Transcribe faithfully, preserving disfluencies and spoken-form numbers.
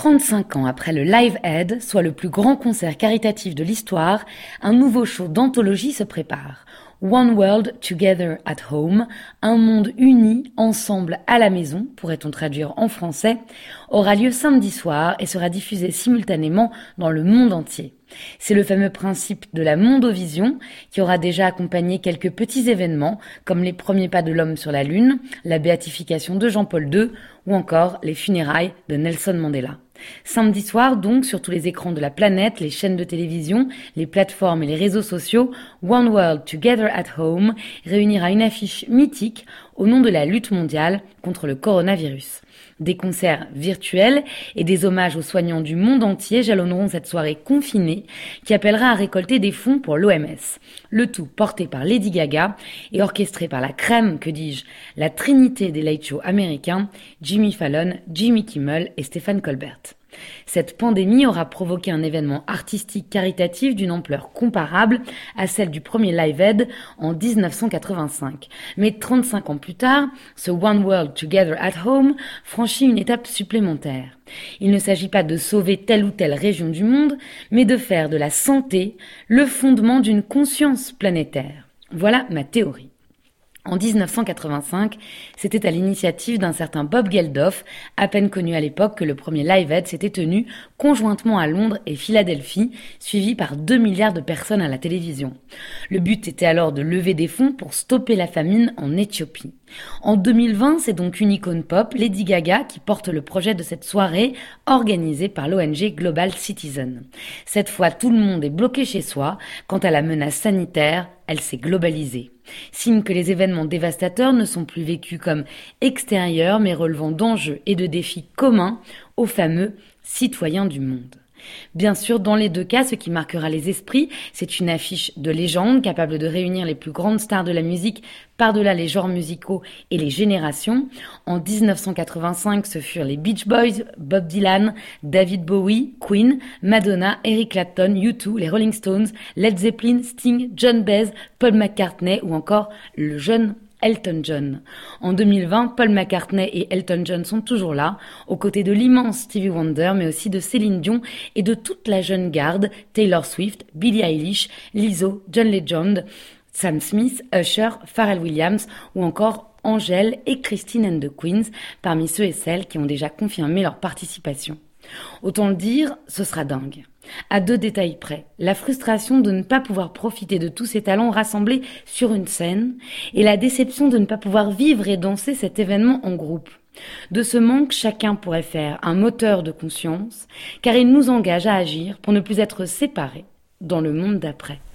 trente-cinq ans après le Live Aid, soit le plus grand concert caritatif de l'histoire, un nouveau show d'anthologie se prépare. One World Together at Home, un monde uni, ensemble à la maison, pourrait-on traduire en français, aura lieu samedi soir et sera diffusé simultanément dans le monde entier. C'est le fameux principe de la Mondovision qui aura déjà accompagné quelques petits événements comme les premiers pas de l'homme sur la Lune, la béatification de Jean-Paul deux ou encore les funérailles de Nelson Mandela. Samedi soir, donc, sur tous les écrans de la planète, les chaînes de télévision, les plateformes et les réseaux sociaux, One World Together at Home réunira une affiche mythique au nom de la lutte mondiale contre le coronavirus. Des concerts virtuels et des hommages aux soignants du monde entier jalonneront cette soirée confinée qui appellera à récolter des fonds pour l'O M S. Le tout porté par Lady Gaga et orchestré par la crème, que dis-je, la trinité des late shows américains, Jimmy Fallon, Jimmy Kimmel et Stephen Colbert. Cette pandémie aura provoqué un événement artistique caritatif d'une ampleur comparable à celle du premier Live Aid en dix-neuf cent quatre-vingt-cinq. Mais trente-cinq ans plus tard, ce One World Together at Home franchit une étape supplémentaire. Il ne s'agit pas de sauver telle ou telle région du monde, mais de faire de la santé le fondement d'une conscience planétaire. Voilà ma théorie. En dix-neuf cent quatre-vingt-cinq, c'était à l'initiative d'un certain Bob Geldof, à peine connu à l'époque, que le premier Live Aid s'était tenu conjointement à Londres et Philadelphie, suivi par deux milliards de personnes à la télévision. Le but était alors de lever des fonds pour stopper la famine en Éthiopie. En deux mille vingt, c'est donc une icône pop, Lady Gaga, qui porte le projet de cette soirée organisée par l'O N G Global Citizen. Cette fois, tout le monde est bloqué chez soi. Quant à la menace sanitaire, elle s'est globalisée. Signe que les événements dévastateurs ne sont plus vécus comme extérieurs, mais relevant d'enjeux et de défis communs aux fameux citoyens du monde. Bien sûr, dans les deux cas, ce qui marquera les esprits, c'est une affiche de légende capable de réunir les plus grandes stars de la musique par-delà les genres musicaux et les générations. En dix-neuf cent quatre-vingt-cinq, ce furent les Beach Boys, Bob Dylan, David Bowie, Queen, Madonna, Eric Clapton, U deux, les Rolling Stones, Led Zeppelin, Sting, John Baez, Paul McCartney ou encore le jeune Elton John. En deux mille vingt, Paul McCartney et Elton John sont toujours là, aux côtés de l'immense Stevie Wonder, mais aussi de Céline Dion et de toute la jeune garde, Taylor Swift, Billie Eilish, Lizzo, John Legend, Sam Smith, Usher, Pharrell Williams ou encore Angèle et Christine and the Queens, parmi ceux et celles qui ont déjà confirmé leur participation. Autant le dire, ce sera dingue. À deux détails près, la frustration de ne pas pouvoir profiter de tous ces talents rassemblés sur une scène et la déception de ne pas pouvoir vivre et danser cet événement en groupe. De ce manque, chacun pourrait faire un moteur de conscience, car il nous engage à agir pour ne plus être séparés dans le monde d'après.